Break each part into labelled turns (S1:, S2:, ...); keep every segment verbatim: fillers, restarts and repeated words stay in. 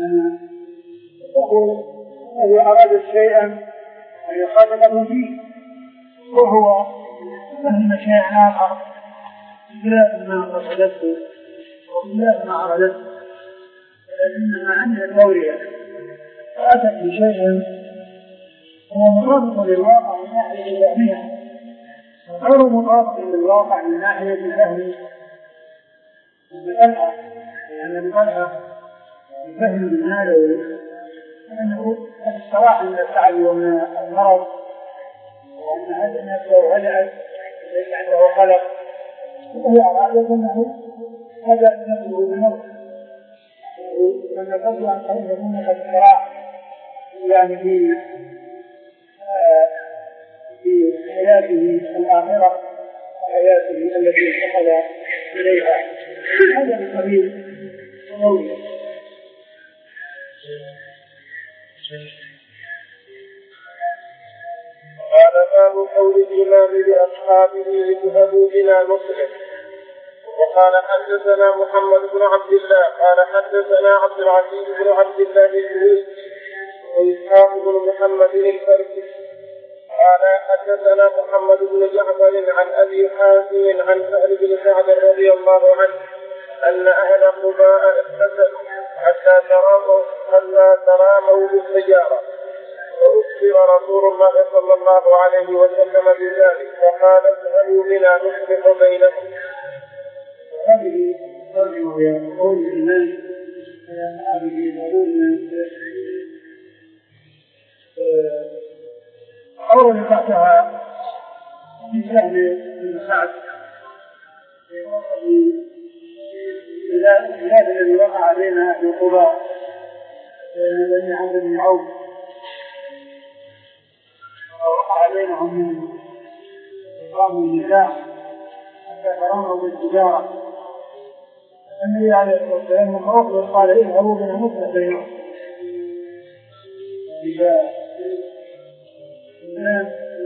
S1: يقول الذي أراد شيئا أن يخالفه فيه، وهو فهم شيئا آخر خلاف ما قصدته وخلاف ما أرادته، لأنما عند التورية فأتت بشيء هو مطابق للواقع من ناحية فهمها غير مطابق للواقع من ناحية فهم المسألة، لأن المسألة بفهم المعنوي أنه الصراحة من التعب ومن المرض، وأن هذا الناس لو هلعت ليس عنده خلق، وهي أرادت أنه هذا نفسه بنفسه، لما تبدو عن طريق منك الصراع يعني في في حياته الآخرة وحياته التي انتقل إليها، هذا القبيل قوي.
S2: قال باب قول الإمام لأصحابه اذهبوا بنا نصلح. وقال حدثنا محمد بن عبد الله قال حدثنا عبد العزيز بن عبد الله الجويني وإسحاق بن محمد الفرسي قال حدثنا محمد بن جعفر عن أبي حازم عن سهل بن سعد رضي الله عنه أن أهل قباء اغتسلوا حتى تراموا حتى تراموا بالسيارة، وأخبر رسول الله صلى الله عليه وسلم بذلك فقال اذهبوا بنا نصلح بينهم.
S1: هذه ترجمة قول الإمام هذه يقول أولا تحتها من سهل بن سعد الخلاف الذي وقع بين أهل قباء بين بني عمرو بن عوف ووقع بينهم من إقام النكاح حتى تراموا بالتجارة. النبي عليه الصلاة والسلام أخبر قال اذهبوا بنا نصلح بينهم. إذا الناس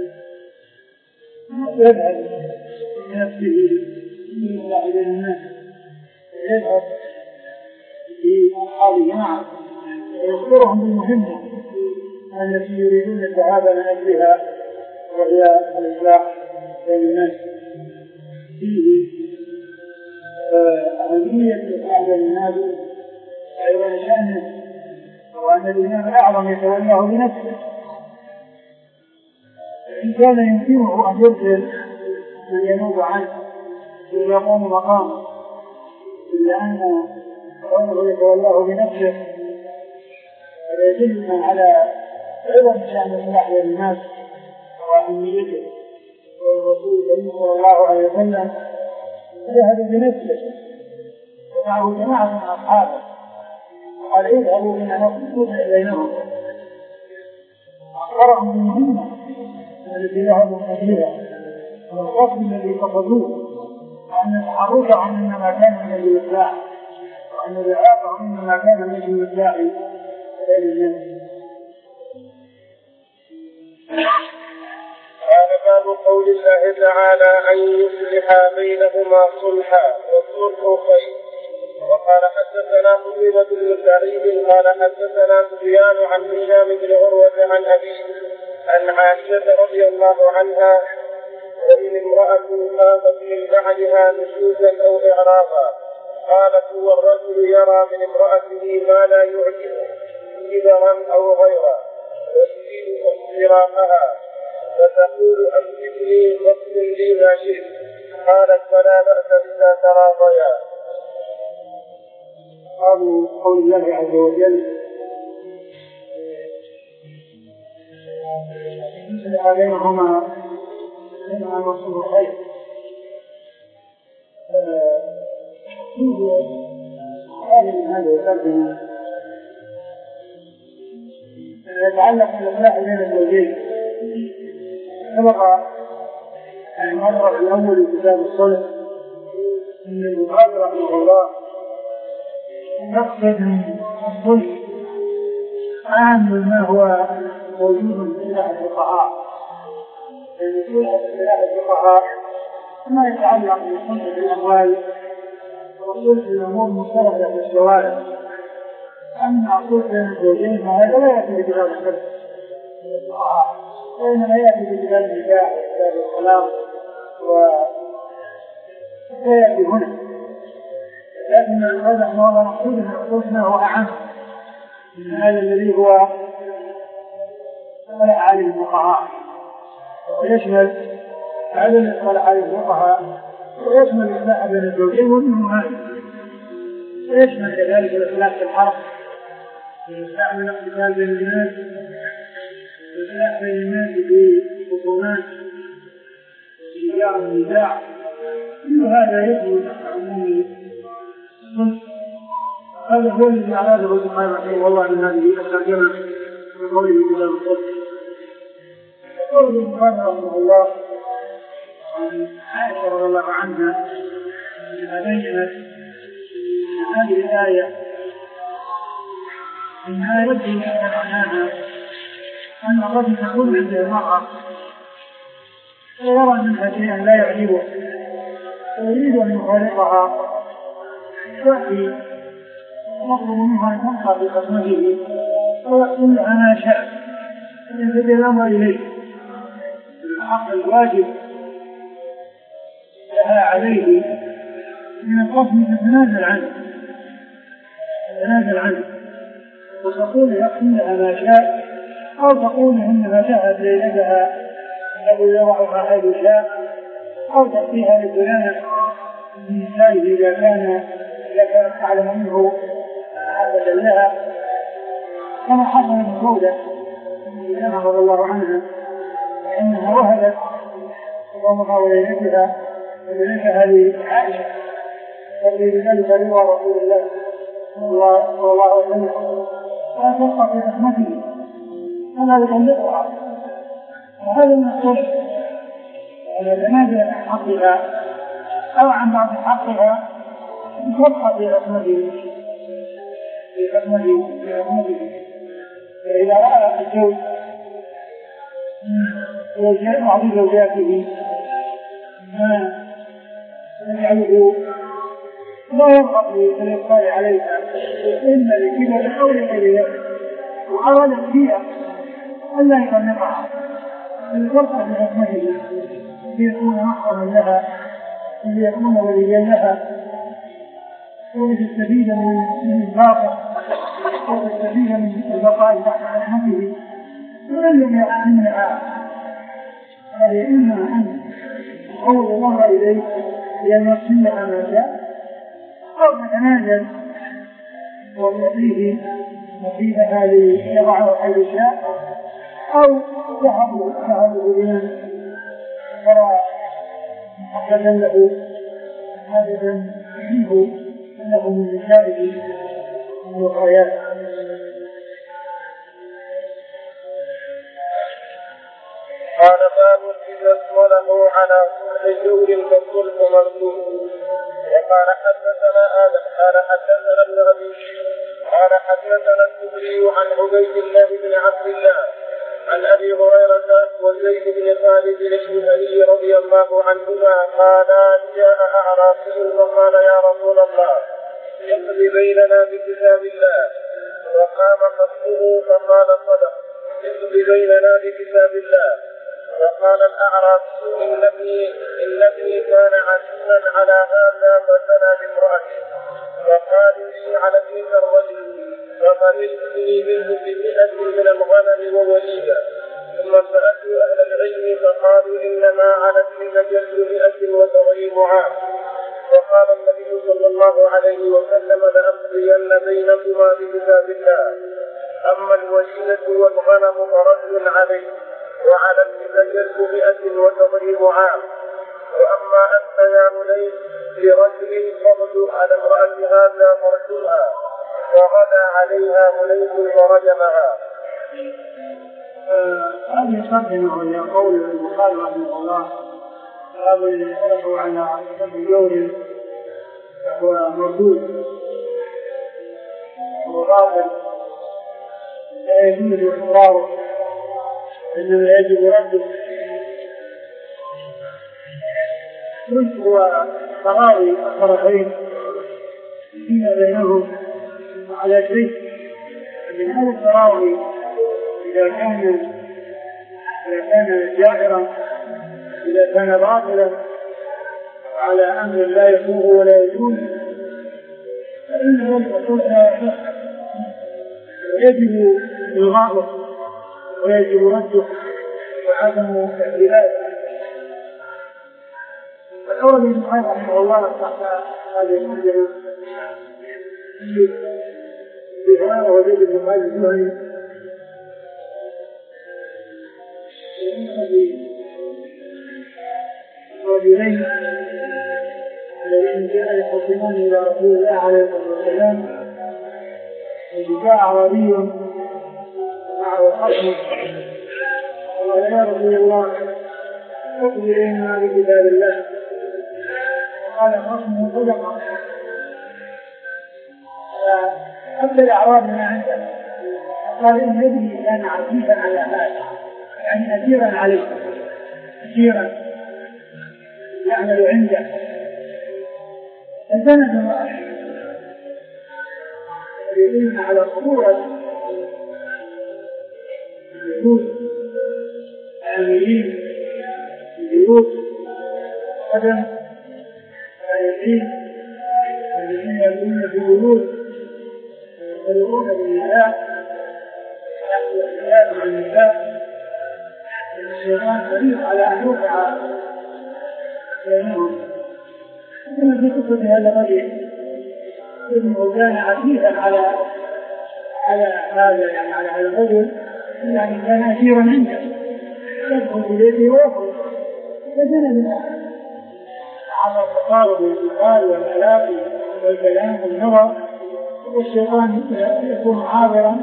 S1: يذهب بنفسه يصلح بين الناس، يذهب في أصحاب جماعة ويخبرهم بالمهمة التي يريدون الذهاب من أجلها، وهي الإصلاح بين الناس. فيه أهمية الإصلاح بين الناس أيضا شأنه، وأن الإمام الأعظم يتولاه بنفسه، إن كان يمكنه أن يرسل من ينوب عنه ويقوم مقامه، إلا أن كونه يتولاه بنفسه هذا يدلنا على عظم شأن الإصلاح بين الناس وأهميته. والرسول صلى الله عليه وسلم ذهب بنفسه ومعه جماعة من أصحابه وقال اذهبوا بنا نصلح بينهم، أخبرهم بالمهمة التي ذهبوا فيها والقصد الذي قصدوه، وأن تحركهم إنما كان من الإصلاح، وأن ذهابهم إنما كان من الإصلاح بين الناس.
S2: قال باب قول الله تعالى أن يصلح بينهما صلحا والصلح خير. وقال حدثنا قتيبة بن سعيد قال حدثنا سفيان عن هشام بن عروة عن أبيه عن عائشة رضي الله عنها وإن امرأة خافت من بعدها نشوزا أو إعراضا قالت هو الرجل يرى من امرأته ما لا يعجبه كبرا أو غيرا ويريد انصرافها فتقول أمسكني واكتب لي ما شئت، قالت فلا بأس إذا تراضيا.
S1: قالوا قول الله عز وجل يصلح بينهما بينهما نصلح خير. هذا يترجم يتعلق بالإصلاح بين الزوجين. سبق المرة الأول في كتاب الصلح أن البخاري رحمه الله يقصد من الصلح عام ما هو موجود في اصطلاح الفقهاء، لأن في اصطلاح الفقهاء ما يتعلق بالصلح بالأموال والصلح بالأمور المختلفة في الشوارع، أما أقول بين الزوجين فهذا لا يأتي بكتاب الحب وإنما يأتي بكتاب النكاح وكتاب الطلاق ولا يأتي هنا. لكن هذا احنا والله نقول ان حكمنا هو اعم من هذا الذي هو اصطلح عليه الفقهاء ويشمل هذا اللي اصطلح عليه الفقهاء ويشمل الاصلاح بين الزوجين ومنه هذا ويشمل كذلك الاصلاح في الحرب والاصلاح من الاقتتال بين الناس والاصلاح بين الناس في خصومات وشجاع النزاع كل هذا يدخل تحت عموم. هذا هو الذي أراده البخاري رحمه الله من هذه الترجمة من قوله كتاب الصدق. يقول البخاري رحمه الله عن عائشة رضي الله عنها أنها بينت هذه الآية أنها يبدو أن معناها أن الرجل تكون عند المرأة ويرى منها شيئا لا يعجبه ويريد أن يخالطها يأتي يطلب منها أن تنقى بخدمته ويقول لها ما شاء ينتبه الأمر إليه. الحق الواجب لها عليه من القسم تتنازل عنه تتنازل عنه وتقول يقول لها ما شاء أو تقول إنها شاءت ليلتها أو يضعها حيث شاء أو تأتيها لفلانة من نسائه إذا كان إذا كانت تعلم منه عادة لها كما حصل من سودة رضي الله عنها إنها وهبت قومها وليلتها وليلتها لعائشة والذي بذلك رضا رسول الله صلى الله عليه وسلم لا تبقى في رحمته فلا يطلقها. وهذا المقصود أن يتنازل عن حقها أو عن بعض حقها تبقى في رحمته في رحمته في رحمته. فإذا رأى الزوج بعض زوجاته ما يجعله لا يرغب في الإبقاء عليها إلا لكبر أو لغير ذلك وأراد فيها ألا يطلقها لتبقى في رحمته ليكون محرما لها وليكون وليا لها ولتستفيد من الباطل وتستفيد من البقاء تحت رحمته ومن لم يأمنها هذه إما أن يحول الله إليه لأن يقسم لها ما شاء أو تتنازل ويعطيه نصيبها ليضعه حيث شاء أو تهب تهب بمن ترى محبة له هذا منه أنه من نسائه من الغايات.
S2: قال باب إذا اسمله على صلح جور فالصلح مردود. وقال حدثنا آدم قال حدثنا ابن أبي قال حدثنا الزهري عن عبيد الله بن عبد الله عن أبي هريرة وزيد بن خالد الجهني رضي الله عنهما قال جاء أعرابي فقال يا رسول الله اقض بيننا بكتاب الله وقام خصمه فقال صدق اقض بيننا بكتاب الله. وقال الأعرابي إن ابني إن ابني كان عزيزا على هذا فزنى بامرأته فقالوا لي على تلك الرجل فقبلتني منه بمئة من الغنم ووليدا ثم سألت أهل العلم فقالوا إنما على تلك جلد مئة وتغيب عام. وقال النبي صلى الله عليه وسلم لأقضين بينكما بكتاب الله. أما الوليدة والغنم فرد عليه وعلى الجلد مئة وتغيب عام. وأما أنت يا بني لرجل فرد على امرأة هذا فرجها وغدا عليها بني ورجمها.
S1: هذه ترجمة إلى قول البخاري رحمه الله باب يصلح على سبب جور وهو مردود وباطل لا يجوز إقراره إنما يجب رده. الصلح هو تراضي الطرفين فيما بينهم على شيء من هذا التراوي إذا كان إذا كان جائرا إذا كان باطلا على أمر لا يسوغ ولا يجوز فإن ذلك لا يصح ويجب إلغاؤه ويجب رده وعدم اعتراضه. فالأول ابن القيم رحمه الله تحت هذه المنزلة في هذا وزيد بن خالد الجهني رجلين الذين جاء يخصمان إلى رسول الله عليه الصلاة والسلام وجاء أعرابي معه خصم قال يا رسول الله أخبرنا بكتاب الله قال خصمه صدقة فأبدأ الأعراب ما عنده قال إن ابني كان عزيزا على هذا يعني أسيرا عليه أسيرا يعمل عنده فسند الله يدلنا على خطورة وجود عاملين بيوت قدم عاملين الذين يكونون في بيوت يخلقون بالنساء يحصل الخلاف عن النساء الشيطان حريص على أن يوقع بينهم. كما في قصة هذا الرجل ابنه كان عزيزا على على هذا يعني على هذا الرجل يعني كان أسيرا عنده يدخل في بيته ويخرج فزنى منه على التقارب والانتقال والعلاق والكلام والنظر والشيطان يكون عابرا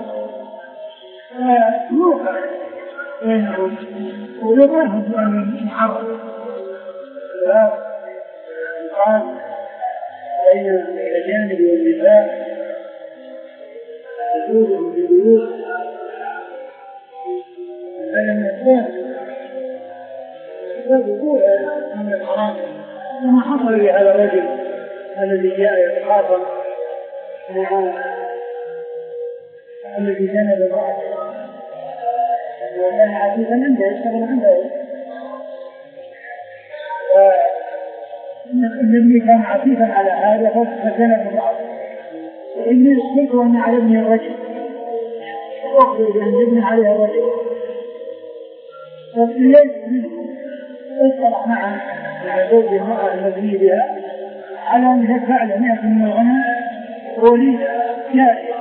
S1: فيوقع بينهم ويراهم بأن يحرم قال بين الأجانب والنساء وجودهم في البيوت فلم يكن وقوع من الحرام كما حصل لهذا الرجل الذي جاء يتخاصم مع الذي جنب امرأته وكان عزيزا عنده يشتغل عنده النبي كان عفيفا على هذا فجنب امرأته وإني قلت أن على ابني الرجل وأخذ بأن يبني عليه الرجل فالليل منه اصطلح معه مع زوج المرأة المبني بها على أن يدفع له مئة من الغنم وليد جارية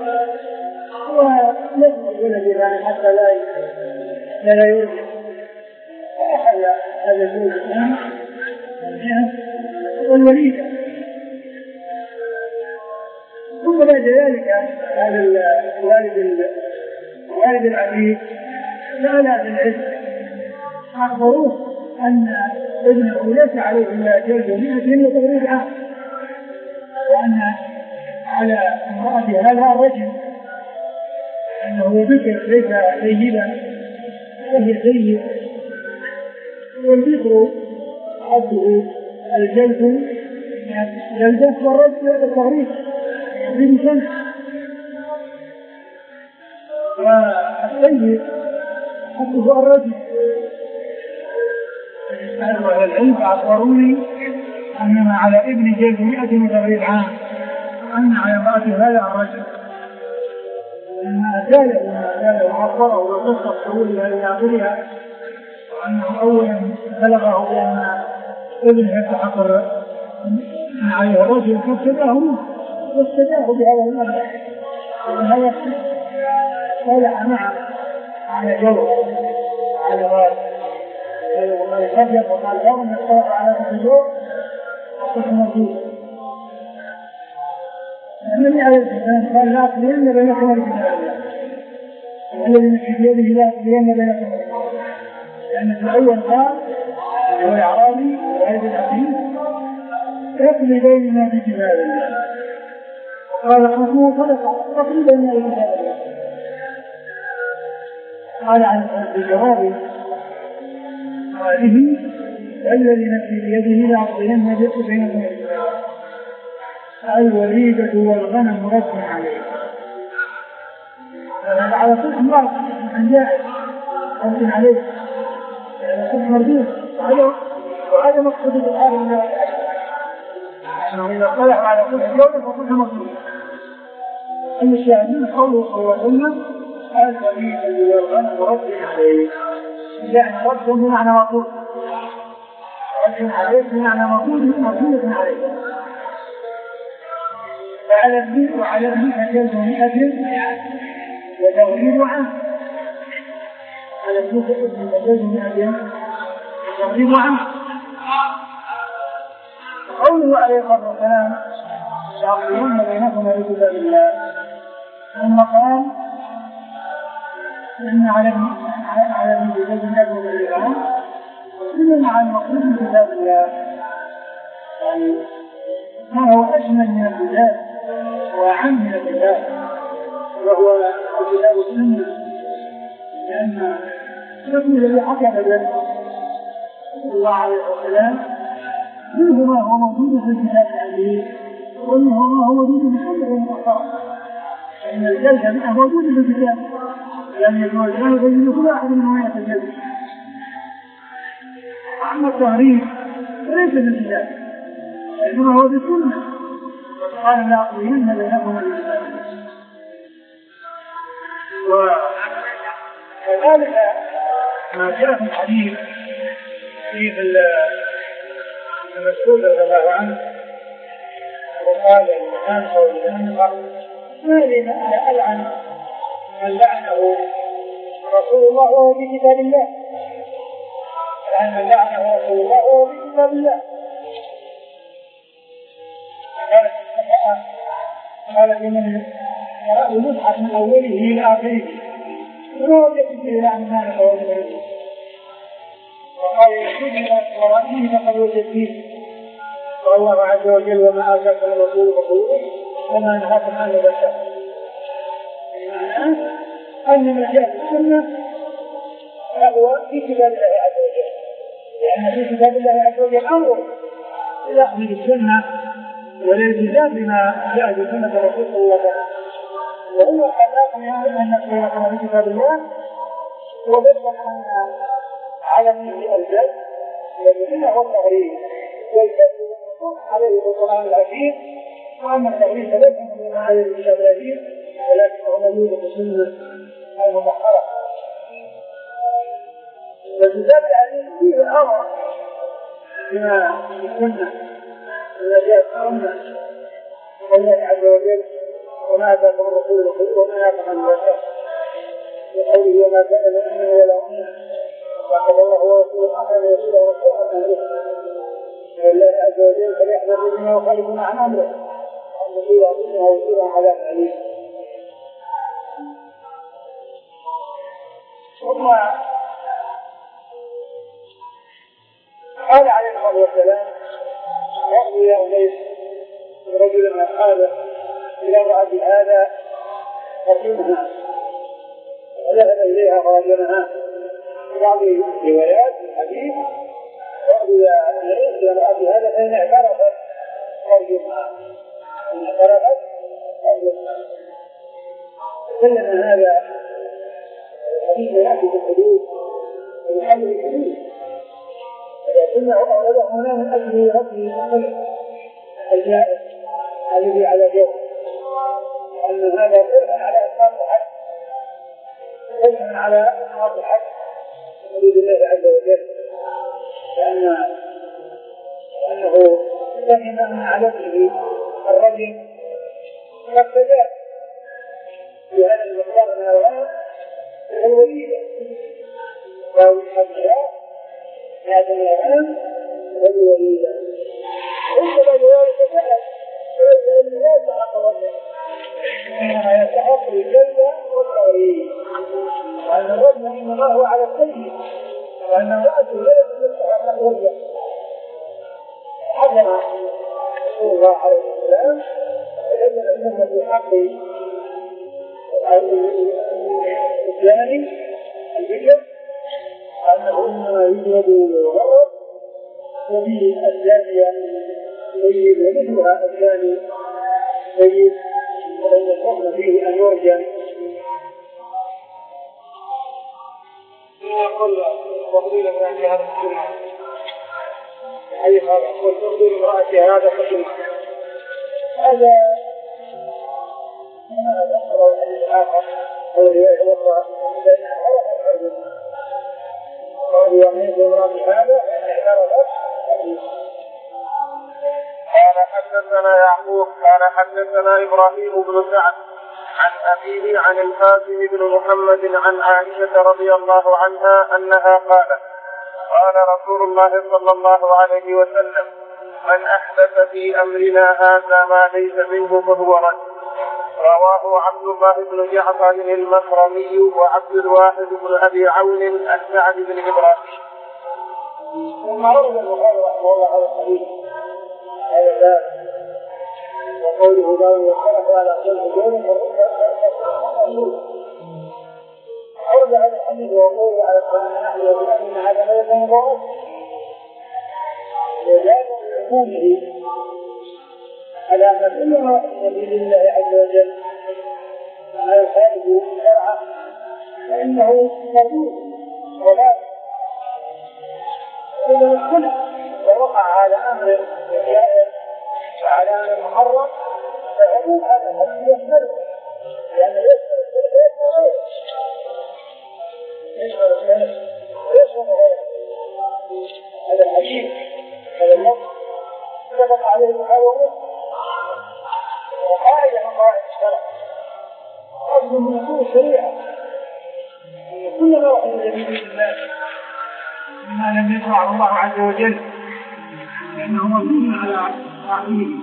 S1: ولم يولد يعني حتى لا لا يولد فأخذ هذا الزوج الثاني والوليدة ثم بعد ذلك هذا الوالد الوالد العزيز سأل أهل العلم أخبروه أن ابنه ليس عليه إلا جلد مئة وتغريب عام وأن على امرأة هذا الرجل أنه ذكر ليس سيدا وهي سيد والذكر حده الجلد جلدة والرجل التغريب في سنة والسيد حده الرجل أهل العلم أخبروني أنما على ابن جلد مئة وتغريب عام وأن على امرأة هذا الرجل لما أزاله وما أزاله وعبره وقصة طويلة إلى آخرها وأنه أولا بلغه بأن ابنه يتحقر عليه الرجل فابتداه منه واستداه بهذا المبلغ وهذا صالح معه على جو على غاز وقال الأبيض وقال الأرض يصطلح على الجو وقال موجود النبي عليه الصلاة والسلام قال لا أقلين بينكم الكتاب الذي نفسي بيده لا أقلين بينكم الكتاب لأن في الأول قال هو الأعرابي وهذا العزيز يقضي بيننا بكتاب الله قال خصمه صدقة تقضي بيننا بكتاب الله قال عن الجواب هذه الذي نفسي بيده لا أقلين بينكم الكتاب الوليدة والغنم رد عليه هذا على كل مرض من جائز ممكن عليه كل مردود وهذا وهذا مقصود الآن إذا طلع على كل جولة فكلها مقصود. المشاهدين قوله صلى الله عليه وسلم الوليد الذي يرغب ورد عليه يعني رد بمعنى مطلوب رد عليه بمعنى مطلوب مطلوب عليه فعلى الدين وعلى الدين فجلد من أجل وتغيير عنه على الدين فجلد من أجل وتغيير عنه. قوله عليه الصلاة والسلام يعقلون بينكم بكتاب الله ثم قال إن على على الكتاب من أجل الإيمان إنما على المقصود من كتاب الله يعني ما هو أشمل من الكتاب وأعم من الكتاب وهو كتاب السنة لأن الرسول الذي حكم ذلك صلى الله عليه وسلم منه ما هو موجود في الكتاب العزيز ومنه ما هو موجود في السنة المطهرة فإن الجلد منه موجود في الكتاب لأن يكون الجلد يجب كل واحد منه يتجلد. أما التهريب فليس في الكتاب إنما هو في السنة قال لا أقولين بينكم الكتاب. وكذلك ما جاء في الحديث في المسؤول رضي الله عنه وقال الإنسان أو الإنسان ما لي أنا ألعن من لعنه رسول الله وهو في كتاب الله لأن من لعنه رسول الله وهو في كتاب الله قال لمن يراه المصحف من أوله إلى آخره ولو يكن فيه لعن مالك وغيره وقال يكون ورائه فقد وجد فيه والله عز وجل وما آتاكم الرسول فخذوه وما نهاكم عنه فانتهوا بمعنى أن ما جاء في السنة فهو في كتاب الله عز وجل لأن في كتاب الله عز وجل أمر بأخذ السنة والالتزام بما جاء في سنة الرسول صلى الله عليه وسلم وهو خلاكم يا أيها الناس يقرأون في كتاب الله وذكر أن على النبي الجد والمنة والتغريب والجد والنصوص عليه في القرآن العزيز وأما التغريب فليس من عليه الكتاب العزيز ولكن هو موجود في السنة المطهرة. والكتاب العزيز فيه الأمر بما في السنة الذي جاء في السنة والله عز وجل وما آتاكم الرسول وما نهاكم عنه فانتهوا بقوله وما كان لمؤمن ولا مؤمنة وقال الله ورسوله أحد يرسل ورسوله أن يرسل لله عز وجل فليحذر الذين يخالفون عن أمره أن يطيعوا عظيمها ويصيرهم عذاب أليم. ثم قال عليه الصلاة والسلام يأوي يا أنيس رجل من هذا إلى امرأة هذا فقيمها وذهب إليها فرجمها في بعض الروايات الحديث يأوي يا أنيس إلى امرأة هذا فإن اعترفت فرجمها إن اعترفت فرجمها. تكلم هذا الحديث يأتي بالحدود ويحل بالحدود لكنه أوله هنا من أجل ربه الخلق الجائز الذي على جوه أن هذا فرق على إسقاط الحق فرق على إسقاط الحق حدود الله عز وجل لأن لأنه فهم أن على ابنه الرجل قد تجاه في هذا المقدار من الغنم الوليدة وهو الحجاء هذا من الغنم والوليدة وإنما لذلك سأل فإن لا يستحق الرجل إنما يستحق الجلد والتغريب وأن الرجل إنما هو على السيد وأن امرأته لا يستحق الرجل حكم رسول الله عليه السلام فإن أنه في حق الإسلام البشر أنه إنما يجلد ويغرب وفي الزانية سيد ومثلها الزاني سيد ولم يصح فيه أن يرجم يقول تفضيل امرأتي هذا في الجمعة أي هذا يقول تفضيل امرأتي هذا في الجمعة هذا هذا أخر الحديث الآخر هو رواية الأخرى لأنها عرفت العلم قال يميز امرأتي هذا فإن اعترفت
S2: قال حدثنا يعقوب قال حدثنا إبراهيم بن سعد عن أبيه عن القاسم بن محمد عن عائشة رضي الله عنها أنها قالت قال رسول الله صلى الله عليه وسلم من أحدث في أمرنا هذا ما ليس منه فهو رد. رواه عبد الله بن جعفر المخرمي وعبد الواحد بن أبي عون السعد بن إبراهيم.
S1: ثم روى البخاري رحمه الله هذا الحديث هذا باب وقوله باب يختلف على كل دون أرجع هذا الحديث وقوله على الصلاة وبأن هذا لا يكون ضعف وجاء بعمومه على أن كل ما يريد الله عز وجل ما يخالف شرعه فإنه مردود ولا إذا اختلف ووقع على أمر جائز وعلى أمر محرم فعموم هذا الحديث يشمله لأنه يشمل الشرك يشمل الشرك ويشمل غيره. هذا الحديث هذا النص اتفق عليه البخاري ومسلم وقاعدة من قواعد الشرع أصل من أصول الشريعة أن كل ما وحي إلى الناس مما لم يشرعه الله عز وجل لأنه مبني على تعظيمه.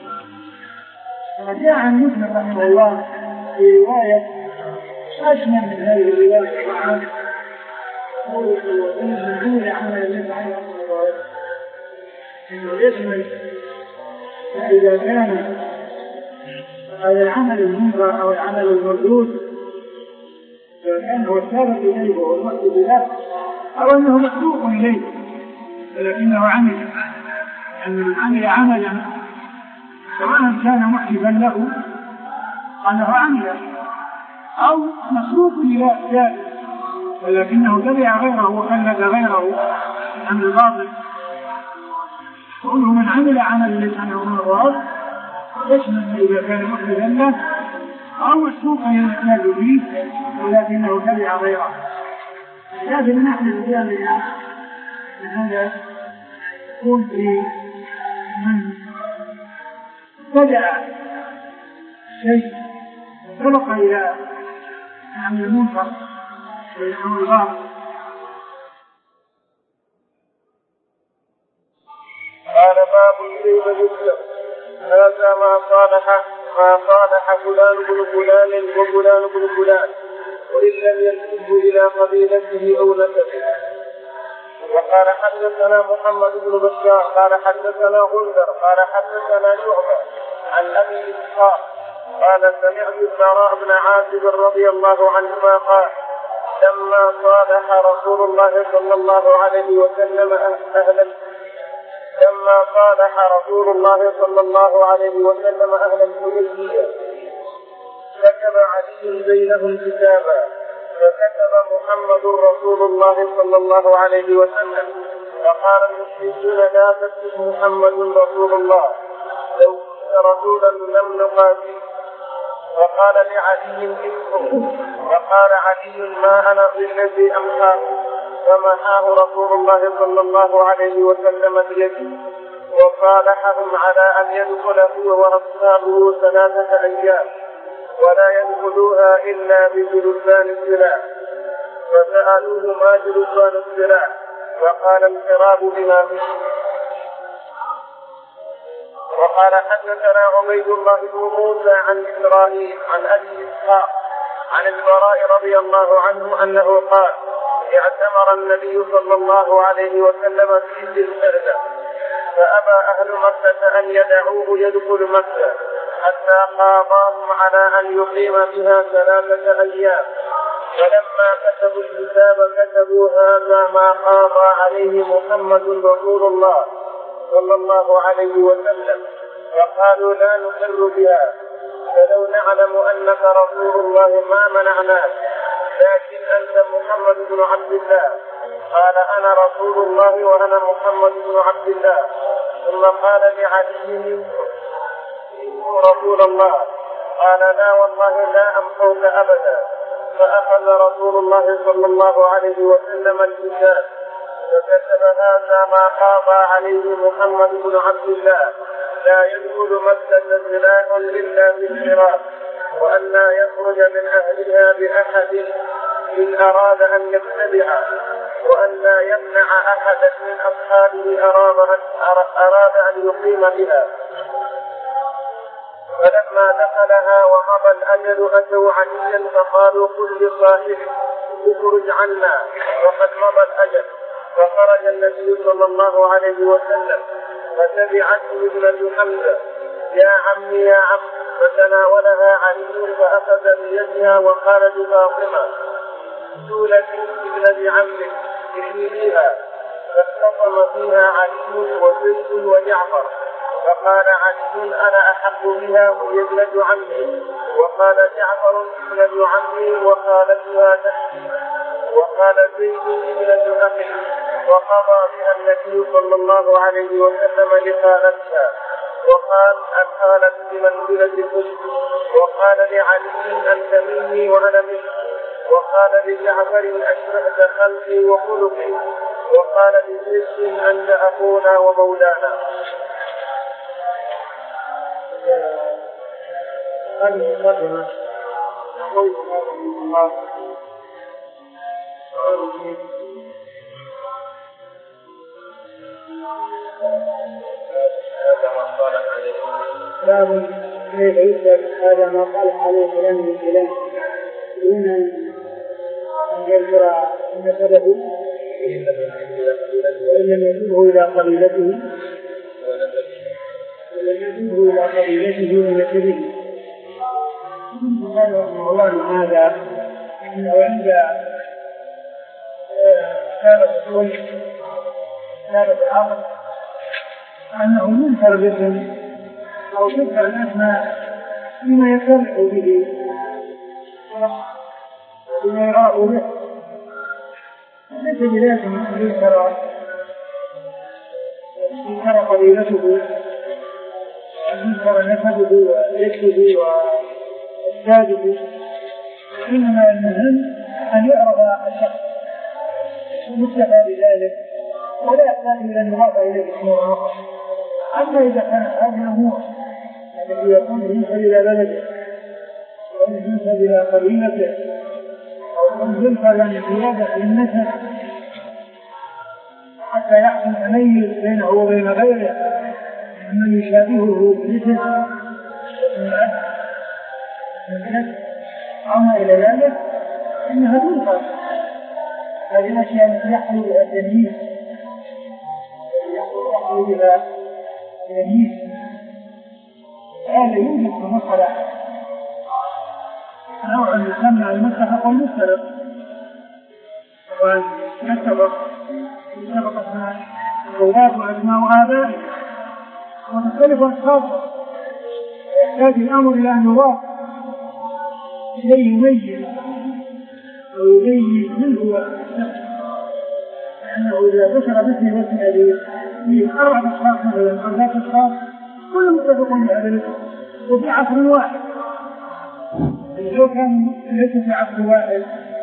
S1: فجاء عن مسلم رحمه الله في رواية أشمل من هذه الرواية وعن قوله صلى الله عليه وسلم من دون عمل الذي عنه الله إنه يشمل فإذا كان هذا العمل المنكر أو العمل المردود كان هو السابق إليه وهو المقصود له أو أنه مسبوق إليه ولكنه عمل أن من عمل عملا سواء كان محجبا له أنه عمل أو مسبوق إلى ذلك ولكنه تبع غيره وخلد غيره عن الباطل. قوله من عمل عمل ليس عنه من الرأس يشمل إذا كان محجبا له أو مسبوق إلى فيه ولكنه تبع غيره. لكن نحن الجامعة من هذا يكون في من بدأ شيء سبق إلى عمل المنكر والعمل الباطل.
S2: قال باب كيف يسلم هذا ما صالح ما صالح فلان بن فلان وفلان بن فلان وإن لم ينسبه إلى قبيلته أو نسبه. وقال حدثنا محمد بن بشار قال حدثنا غندر قال حدثنا شعبة عن أبي إسحاق قال سمعت البراء بن عازب رضي الله عنهما قال لما صالح رسول الله صلى الله عليه وسلم أهل لما صالح رسول الله صلى الله عليه وسلم أهل الحديبية كتب علي بينهم كتابا فكتب محمد رسول الله صلى الله عليه وسلم فقال المشركون لا تكتب محمد رسول الله لو كنت رسولا لم نقاتل. وقال لعلي اكتب وقال علي ما أنا بالذي أمحاه فمحاه رسول الله صلى الله عليه وسلم بيده وصالحهم على أن يدخل هو وأصحابه ثلاثة أيام ولا يدخلوها إلا بجلسان السلاح فسألوه ما جلسان السلاح وقال القراب بما فيه. وقال حدثنا عبيد الله بن موسى عن إسرائيل عن أبي إسحاق عن البراء رضي الله عنه أنه قال اعتمر النبي صلى الله عليه وسلم في ذي القعدة فأبى أهل مكة أن يدعوه يدخل مكة حتى قاضاهم على أن يقيم بها ثلاثة أيام. فلما كتبوا الكتاب كتبوا هذا ما قاضى عليه محمد رسول الله صلى الله عليه وسلم وقالوا لا نقر بها فلو نعلم أنك رسول الله ما منعناك لكن أنت محمد بن عبد الله؟ قال أنا رسول الله وأنا محمد بن عبد الله. ثم قال لعلي رسول الله؟ قال لا والله لا أمحوك أبدا. فأخذ رسول الله صلى الله عليه وسلم الكتاب فكتب هذا ما قاضى عليه محمد بن عبد الله: لا يدخل مكة سلاح إلا بالحراب، وأن لا يخرج من أهلها بأحد إن أراد أن يتبع، وأن لا يمنع أحدا من أصحابه أراد أن يقيم بها. فلما دخلها ومضى الأجل أتوا عليا فقالوا: قل لصاحبك اخرج عنا وقد مضى الأجل. فخرج النبي صلى الله عليه وسلم فتبعته ابنة حمزة: يا عمي يا عم. فتناولها علي فأخذ بيدها وقال لفاطمة: سولتي ابنة عمك احمليها. فاختصم فيها علي وزيد وجعفر، فقال علي: أنا أحق بها وهي ابنة عمي. وقال جعفر: ابنة عمي وخالتها تحتي. وقال زيد: ابنة أخي. وقضى بها النبي صلى الله عليه وسلم لخالتها، وقال: الخالة بمنزلة الأخت. وقال لعلي: أنت مني وأنا منك. وقال لجعفر: أشبهت خلقي وخلقي. وقال لزيد: أنت أخونا ومولانا.
S1: هذه المقدمة نقول الله باب كيف يثبت هذا ما قال عليه فلان من فلان دون أن يذكر نسبه وإن لم يجبه إلى قبيلته ولم يجبه إلى قبيلته ونسبه. قال رحمه الله هذا أنه عند كتابة الرسول كتابة الأمر أنه ينكر بالاسم أو يذكر الأسماء بما يفرح به بما يراء به، ليس بلازم أن يذكر يذكر قبيلته أن يذكر نسبه وجده وأجداده، إنما المهم أن يعرض الشخص مكتفى بذلك ولا يحتاج إلى أن يضاف إليه أمور أخرى. أما إذا كانت هذه الأمور التي يكون ينسب إلى بلده أو ينسب إلى قبيلته أو ينسب إلى زيادة للنسب حتى يحصل تميز بينه وبين غيره ممن يشابهه بالنسب أما إلى ذلك إنها تنقل هذه الأشياء التي يحصل بها التمييز يحصل بها التمييز هذا يوجد في المصطلح نوع يسمى المتفق والمفترق، ويتفق يتفق اسماء الأولاد وأسماء آبائه وتختلف أشخاصه، يحتاج الأمر إلى أن يضاف إليه يميز أو يميز من هو الشخص، لأنه إذا ذكر باسم واسم أبيه في أربعة أشخاص مثلا أو ثلاثة أشخاص كل متفق بهذا الاسم وفي عصر واحد، لو كان ليس في عصر واحد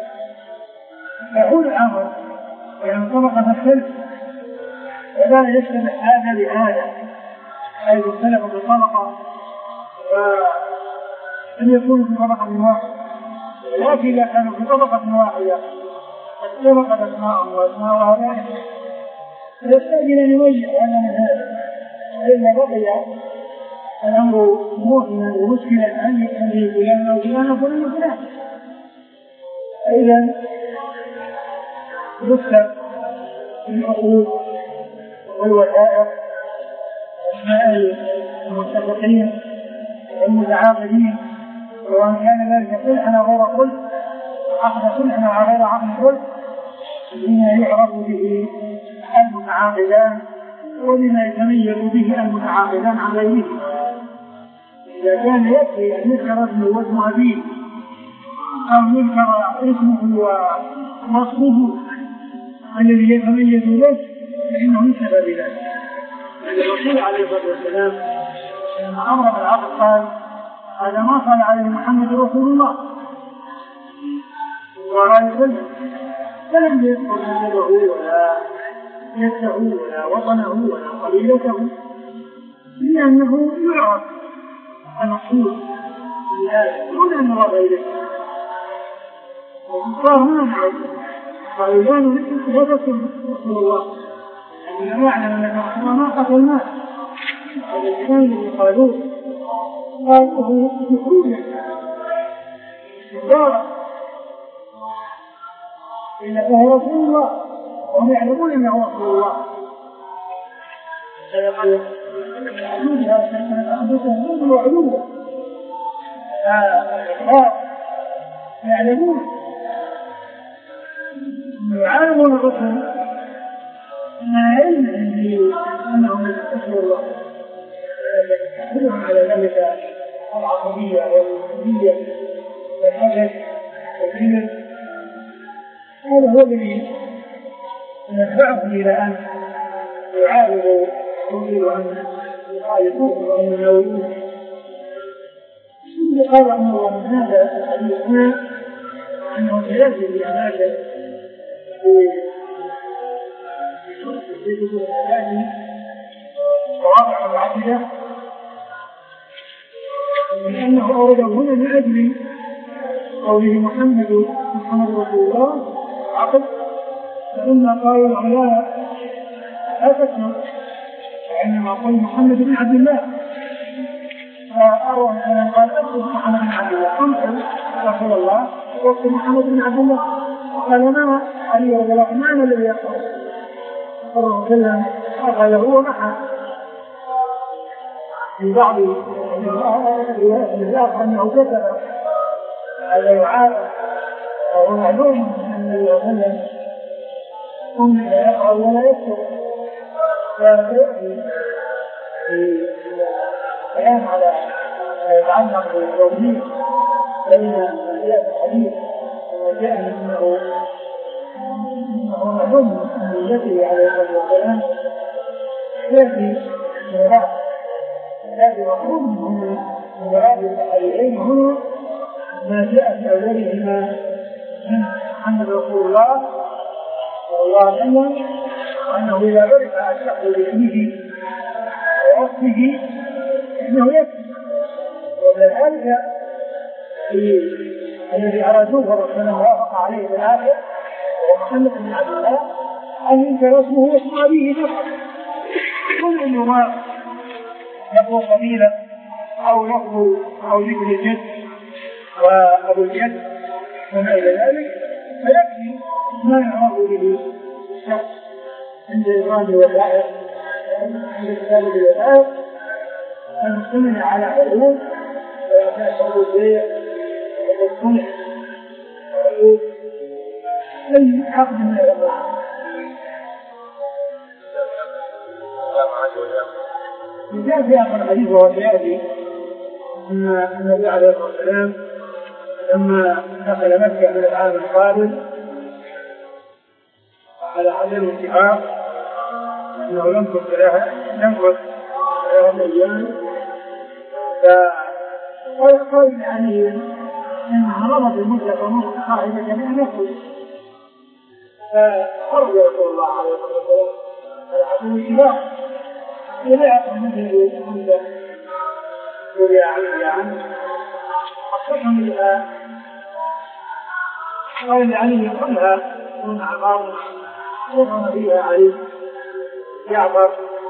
S1: يقول الأمر يعني طبقة السلف ولا يشتبه هذا بهذا، أي يختلف بالطبقة وأن يكون في طبقة واحدة، لكن إذا كانوا في طبقة واحدة اتفقت أسماءهم وأسماء آبائهم يستأذن أن يميز هذا من هذا، وإلا بقي الأمر موهما ومشكلا أن يكون فلان أو فلان فلان فلان. فإذا ذكر العقود والوثائق أسماء المتفقين والمتعاقدين، وأن كان ذلك صلحا غير قلت عقد صلحا غير عقد قلت بما يعرف به المتعاقدان وبما يتميز به المتعاقدان عن غيره. إذا كان يكفي أن يذكر اسمه واسم أبيه أو يذكر اسمه ووصفه الذي يتميز به فإنه يكتب بذلك. الرسول عليه الصلاة والسلام لما أمر بالعقد قال هذا ما قال عليه محمد رسول الله صلى الله عليه وسلم، فلم يذكر نسبه ولا يده ولا وطنه ولا قبيلته، لأنه يعرف المقصود دون أن نظر إليه. والكفار ما نعرف قالوا لا نريد رسول الله، أننا نعلم أن رسول الله ما قتلناه. والإنسان الذي قالوه قالوا بخروجه بالدارة إنه رسول الله وهم يعلمون أنه رسول الله. فيقول عدوها كانت أنفسهم وعدوها فالإخبار يعلمون يعلمون الرسل أنها علم أنهم يتكسروا الله يحملهم على ذلك العصبية والمسؤولية والحجج والكبر. هذا هو الذي يدفعهم إلى أن يعارضوا ويريدوا أن يخالفوه وأن يناولوه. قال أنه من هذا الحديث أنه سيأتي بأماكن في كتب الإسلام مواضع العقيدة، لأنه أورده هنا من أجل قوله محمد محمد رسول الله عقد، فإما قالوا لا لا تكفر وإنما قال محمد بن عبد الله، فأروى أن قال أكتب محمد بن عبد الله أمحل رسول الله واكتب محمد بن عبد الله. قال ما علي رضي الله عنه ما الذي يقرأ صلى الله عليه وسلم أخذه ومحى. في بعض الروايات أنه كتب على يعارض وهو معلوم أن الرسول هم لا يقرأ ولا يكتب، فيأتي في الكلام على ما يتعلق بالتوحيد بين أهل الحديث وجاء أنه معلوم أن النبي عليه الصلاة والسلام يأتي مراد هذا مفهوم من مراد الحديثين هنا ما جاء في أولهما من محمد رسول الله صلى الله عليه وسلم، وأنه إذا عرف الشخص باسمه ووصفه إنه يكفي. وذلك الذي أرادوه الرسول وافق عليه في الآخر ومحمد بن عبد الله أن ينكر اسمه واسم أبيه فقط، كل أنه ما لفظ قبيلة أو لفظ أو ذكر الجد وأبو الجد وما إلى ذلك، فيكفي ما يعرف به الشخص عند الإمام واللاعب عند الكتاب واللاعب المستمع على حدود حدود بيع وتصنيع حدود أي عقد من الأمور. جاء في آخر الحديث وهو سيأتي أن النبي عليه الصلاة والسلام لما دخل مكة من العام القادم على حد الاتفاق أنه ينفذ ثلاثة ينفذ ثلاثة أيام، فقال يعني أن هربت المدة ومر صاحبة بأن يخرج، فخرج رسول الله عليه الصلاة والسلام على حد الاتفاق يبيع المدة المدة يبيع عنه يا عنه أصبحهم الآن قال لعلي كلها من عقار يظهر فيها علي جعفر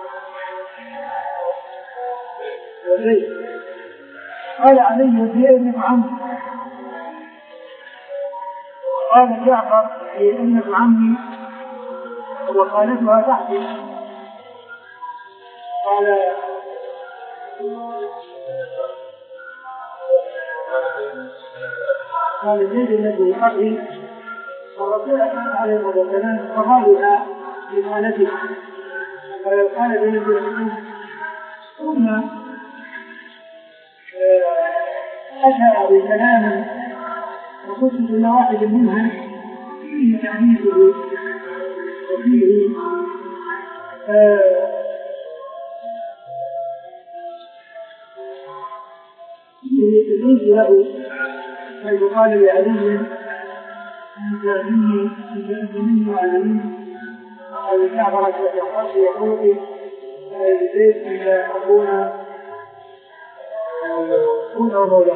S1: وزيد. قال علي في ابن عمي، قال جعفر في ابن عمي وخالتها تحتي. قال قال زيد الذي حقي والرسول عليه الصلاة والسلام فقالها بخالته، ولو كان زيد ثم أشار بكلام وقلت إن واحد منها فيه تعنيفه وفيه ليس له ما يقال لعلي أنت مني أنت مني وعلي أو كعبرك يقول يقول البيت إذا أكون كون مولا.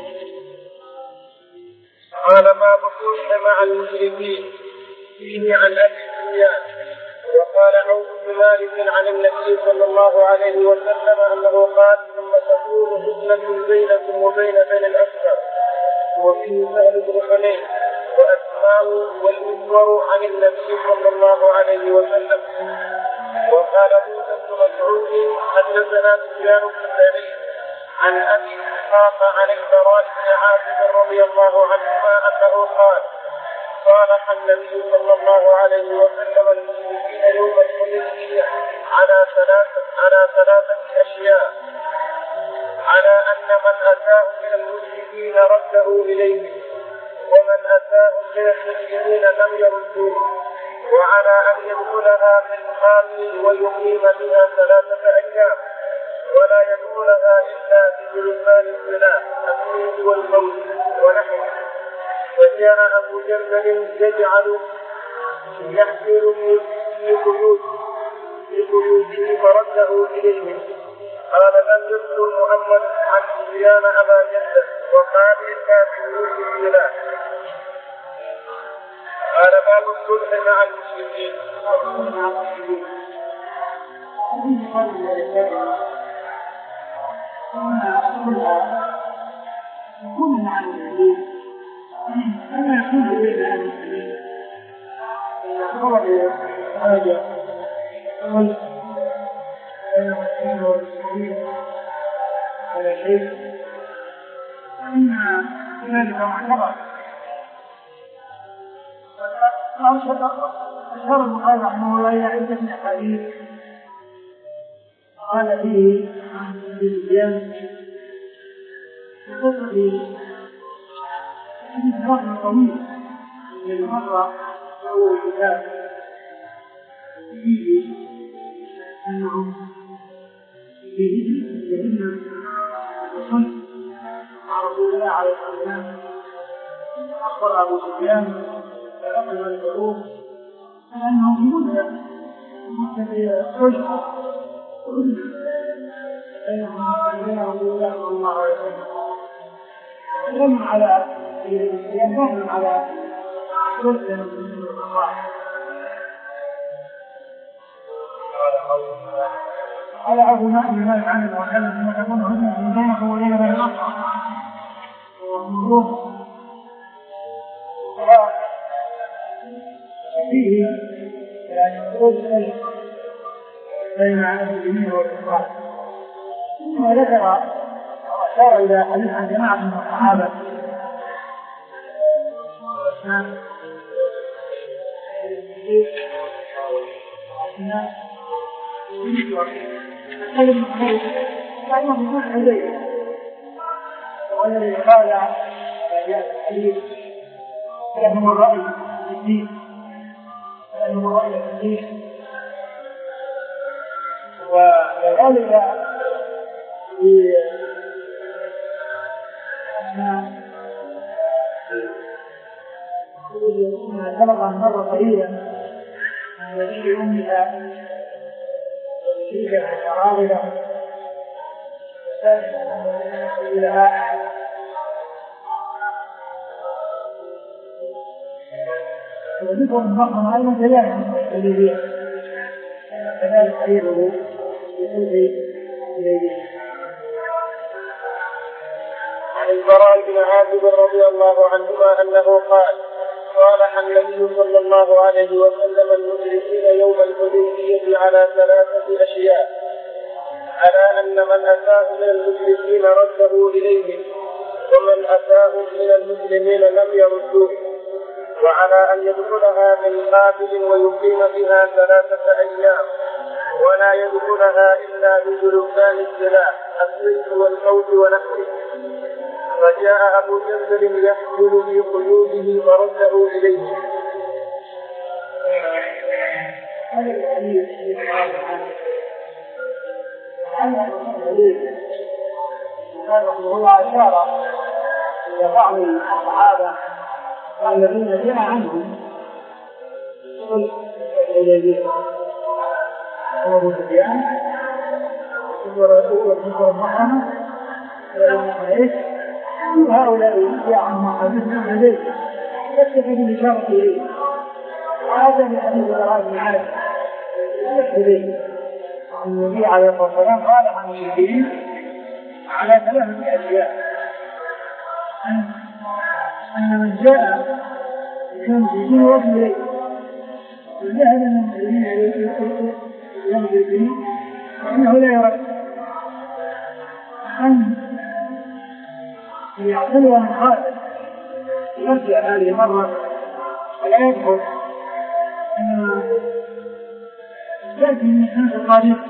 S2: قال باب الصلح مع المشركين فيه عن أبي سفيان. وقال عوف بن مالك عن النبي صلى الله عليه وسلم أنه قال ثم تكون فتنة بينكم وبين بني الأسفل وفيه سهل بن حنين وأسماء والمنكر عن النبي صلى الله عليه وسلم. وقال موسى بن مسعود حدثنا سفيان بن سعيد عن أبي إسحاق عن البراء بن عازب رضي الله عنهما أنه قال صالح النبي صلى الله عليه وسلم المشركين يوم الحديبية على ثلاثة على ثلاثة أشياء: على أن من أتاه من المشركين رده إليه، ومن أتاه من المسلمين لم يردوه، وعلى أن يدخلها من قابل ويقيم بها ثلاثة أيام ولا يدخلها إلا بجلسان السلاح السيف والموت ونحوه. وجاء أبو جندل يجعل يحمل في بيوته فرده إليهم. قال لم يذكر محمد عن سفيان أبا جندل وقال إلا بجلوس السلاح. قال باب الصلح مع المشركين.
S1: يكون مع المسلمين كما يكون بين المسلمين خبر هذا قل بين المسلمين والمسلمين على شيء فإن ذلك معتبر. أشهر المقال رحمه الله إلى عدة أحاديث قال فيه عن ابن زياد بقصة مرة طويل من مرة أول كتاب فيه أنهم يهدنا الصلح مع رسول الله عليه الصلاة والسلام. أخبر أبو سفيان فلقوا الحروب أنهم مدة مدة الصلح الله عليه وسلم لم على ينبغي على رسل من الله على عظماء المال عن الوحيد وتكون هدنة من بينكم وبين بين الأخر ومنظوم فيه يعني رسل بين المسلمين والكفار. ثم ذكر وأشار إلى حديث عن جماعة من الصحابة أتكلم عن ذلك فإنه بدون عليه والذي قال في الحديث لهم الرأي في الدين لهم الرأي في الدين وذلك لأن سبق مرة قليلا وفي أمها وفي عراضها لها وذكر النقم أيضا كذلك الذي كذلك أيضا
S2: عن البراء بن عازب رضي الله عنهما أنه قال صالح النبي صلى الله عليه وسلم المشركين يوم الحديبية على ثلاثة أشياء: على أن من أتاه من المشركين رده إليهم، ومن أتاه من المسلمين لم يردوه، وعلى أن يدخلها من قابل ويقيم بها ثلاثة أيام ولا يدخلها إلا بجلسان السلاح السيف والموت ونحوه. فجاء أبو جندل يحمل في قيوده فرده إليه.
S1: هذا الحديث كان رحمه الله أشار إلى بعض الصحابة الذين جاء عنهم صلح الحديبية أبو سفيان والحكم المحرمة وهؤلاء جاء عنهم حديثهم عليه يكتفي بالإشارة إليه. وهذا من حديث البراء بن عازب الحديبي النبي عليه الصلاة والسلام قال عن المسلمين على ثلاثة أشياء: أن من جاء بكم بدين وجه إليه وذهب من المسلمين يمضي به فإنه لا يرد، أن يعتبر من خالد يرجع هذه مرة ولا يدخل، أن يأتي من هذا الطريق،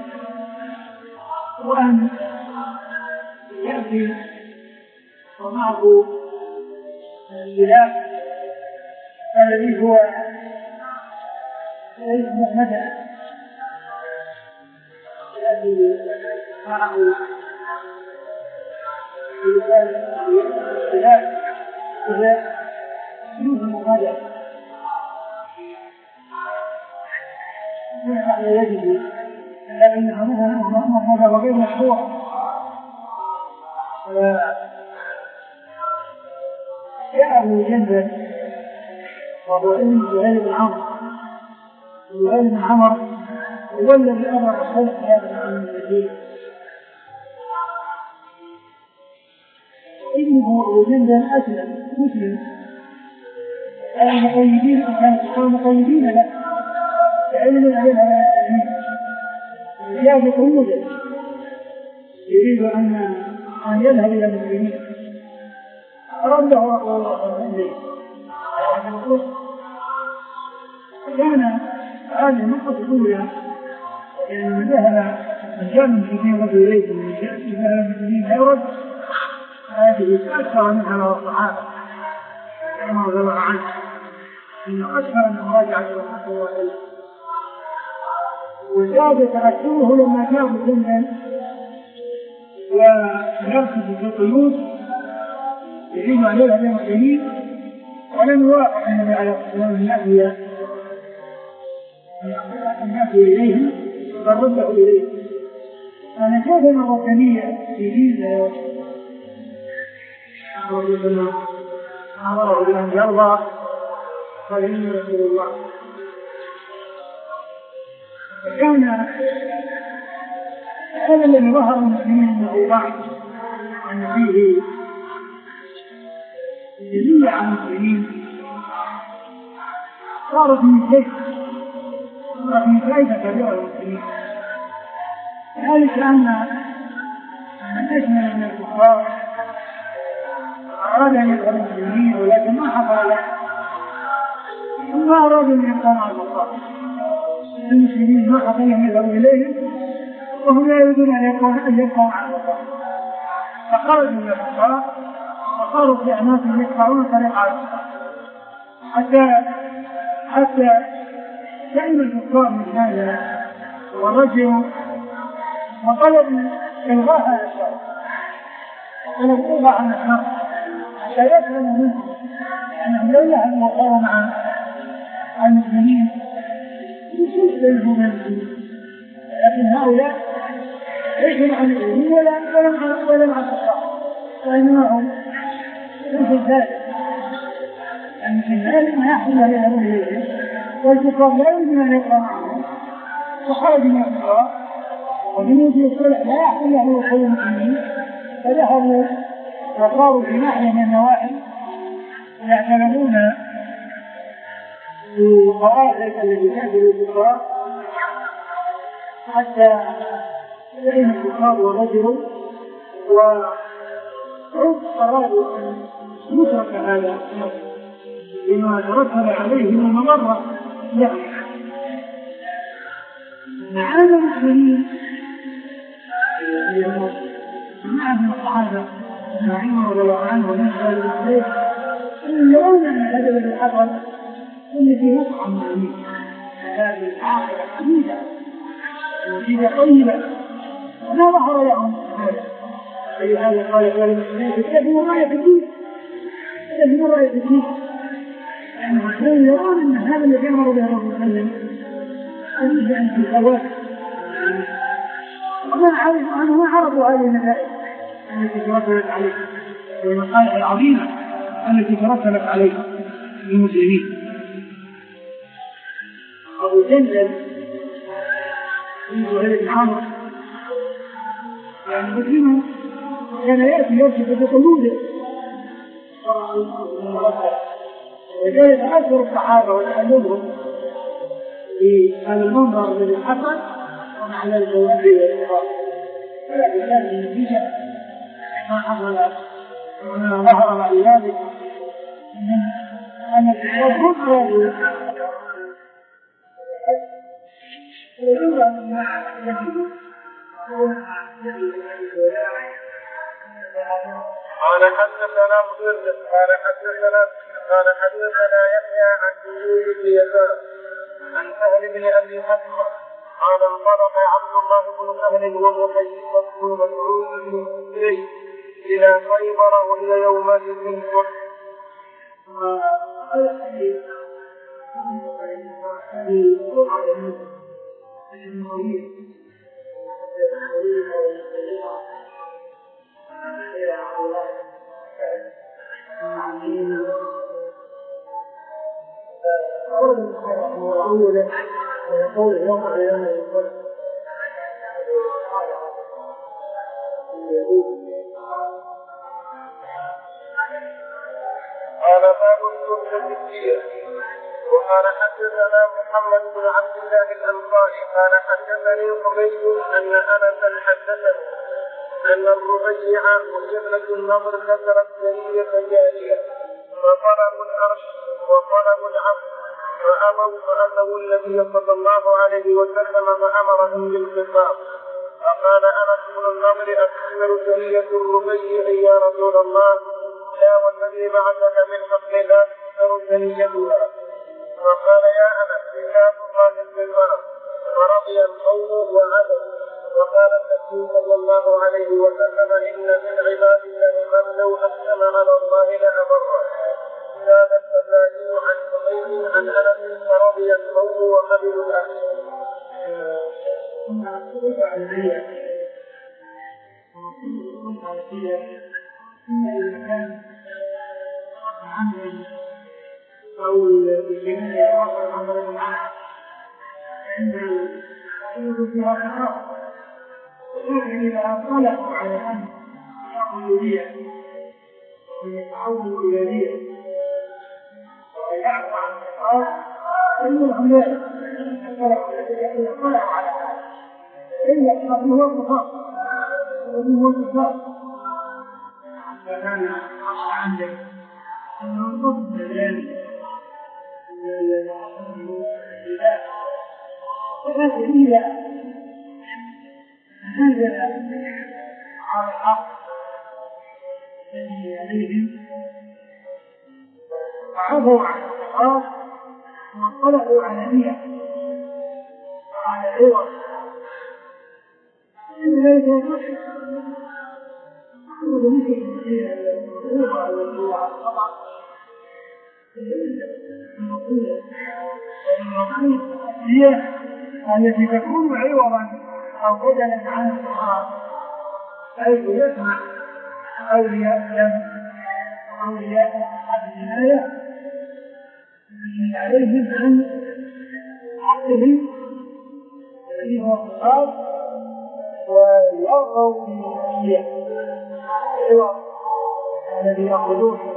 S1: وأن يأتي ومعه السلاح الذي هو اسمه مدى الذي معه السلاح إذا يوهم مدى على يده، لكنه مدى وغير مشروع. جاء أبو جندل وهو ابن زهير بن عمرو، زهير بن عمرو هو الذي أمر الخلق هذا المدينة. ابنه أبو جندل أسلم مسلم، كانوا مقيدين كانوا مقيدين له فعلم عليها زيادة المدة يريد أن أن يذهب إلى المسلمين، رده إليه. كان هذه النقطة الأولى يعني ذهب من كان المسلمين رده إليه من كان المسلمين لا يرد، هذه تأثر منها الصحابة كما رضي عنه إنه أكثر من مراجعة رحمة الله عليه. وزاد تأثره لما كان مسلما ويركض في القيود يعيد عليها المسلمين، ولم يوافق النبي عليه الصلاة والسلام أن يأتي إليهم بل رده إليه. أنا كيف من الوطنية في دين أمره بأن يرضى قال إني رسول الله. فكان هذا الذي ظهر المسلمين أنه بعد أن فيه جزية عن المسلمين صارت من شيء صارت من فائدة كبيرة للمسلمين، ذلك أن من أجمل من الكفار أراد أن يدخل المسلمين ولكن ما حصل له، ثم أرادوا أن يبقوا مع الكفار. المسلمين ما حصل أن يذهبوا إليهم وهم لا يريدون أن يبقوا مع الكفار، فخرجوا من الكفار وصاروا في أماكن يدفعون طريقات حتى حتى سئم الكفار من هذا ورجعوا وطلبوا إلغاء هذا الشرع وطلبوا إلغاء عن الشرع حتى يفهموا منه أنهم لا يعلموا وقعوا مع المسلمين يسلموا من المسلمين، لكن هؤلاء ليسوا مع المسلمين ولا مع الكفار، وإنما هم مثل ذلك. يعني في ذلك ما يحصل له يذهبون إليهم والكفار لا يمكن أن يقرأ معهم، وخرج من الكفار ومن وجه الصلح لا يحصل له وصول المسلمين، فذهبوا وصاروا في ناحية من النواحي يعتمدون بقواعد التي تأتي للكفار حتى سئم الكفار ورجلوا وعد أرادوا أن يترك هذا بما ترتب عليه من مضرة له. عاد المسلمين معهم الصحابة أن عمر رضي الله عنه نسأل الإسلام يرون أن هذا الذي حصل الذي يطعم منه هذه العاقبة حميدة نتيجة طيبة ما ظهر لهم هذا أي هذا قال قال المسلمين اتبعوا راية الدين اتبعوا راية الدين المسلمين يرون أن هذا الذي أمر به الرسول صلى الله عليه وسلم أن يعني في الخواف وما عرفوا ما عرفوا هذه النتائج التي ترتبت عليه والمصالح العظيمة التي ترتبت عليه المسلمين. أبو جندل من زهير بن عمرو يعني مسلم كان يأتي يرشد بقلوده ولذلك أكثر الصحابة وتألمهم في هذا المنظر الذي حصل ومع ذلك الوحي والإقرار ولكن هذه النتيجة ما حصل وما ظهر بعد ذلك من أن الإسلام كله ويجب أن يجب
S2: قال حدثنا مسدد قال حدثنا قال حدثنا يحيى عن جبير بن يسار عن سهل بن ابي حكمه قال انطلق عبد الله بن سهل ومحيص بن مسعود بن مسعود الى خيبر وهي يومئذ من صبح. قال باب السنة السيرة. وقال حدثنا محمد بن عبد الله الأنصاري قال حدثني قبيل أن أنسا حدثه أن الربيع وابنة النضر كسرت ثنية جارية فطلبوا العرش وطلبوا العفو فأبوا فأتوا النبي صلى الله عليه وسلم فأمرهم بالخطاب فقال أنس بن النضر أكثر ثنية الربيع يا رسول الله لا والذي بعثك بالحق لا تكثر ثنيتها فقال يا أنس كتاب الله الخطاب فرضي القوم وعدوا وقال النبي صلى الله عليه وسلم إن من عباد الله من لو أقسم على الله لأبره. كان الفتاة عن قبيل عن أنس فرضي القوم وقبلوا الأهل.
S1: أو الجميع وصل عمر المعنى عند الحدود فيها خطأ ولكن إذا طلقوا على أن يأخذوا ليه ويتحولوا إلى ليه ويعفو عن الخطأ فإنهم لا يطلقوا على هذا إلا الخطأ هو الخطأ الذي هو الخطأ فكان أصل عندك أنه الضبط ذلك فهذا إلى نزل على الحق الذي عليهم وعفوا عن الخطاب وانطلقوا على نية وعلى عوض إن ذلك يصح كل مثل الغربة والجوع على الخطأ هي التي تكون عوضا أو بدلا عن الصحاب حيث يسمع أولياء الدم وأولياء الجناية الذين عليهم عن حقهم الذي هو الصحاب ويرضوا بالمسيح العوض الذي يأخذونه.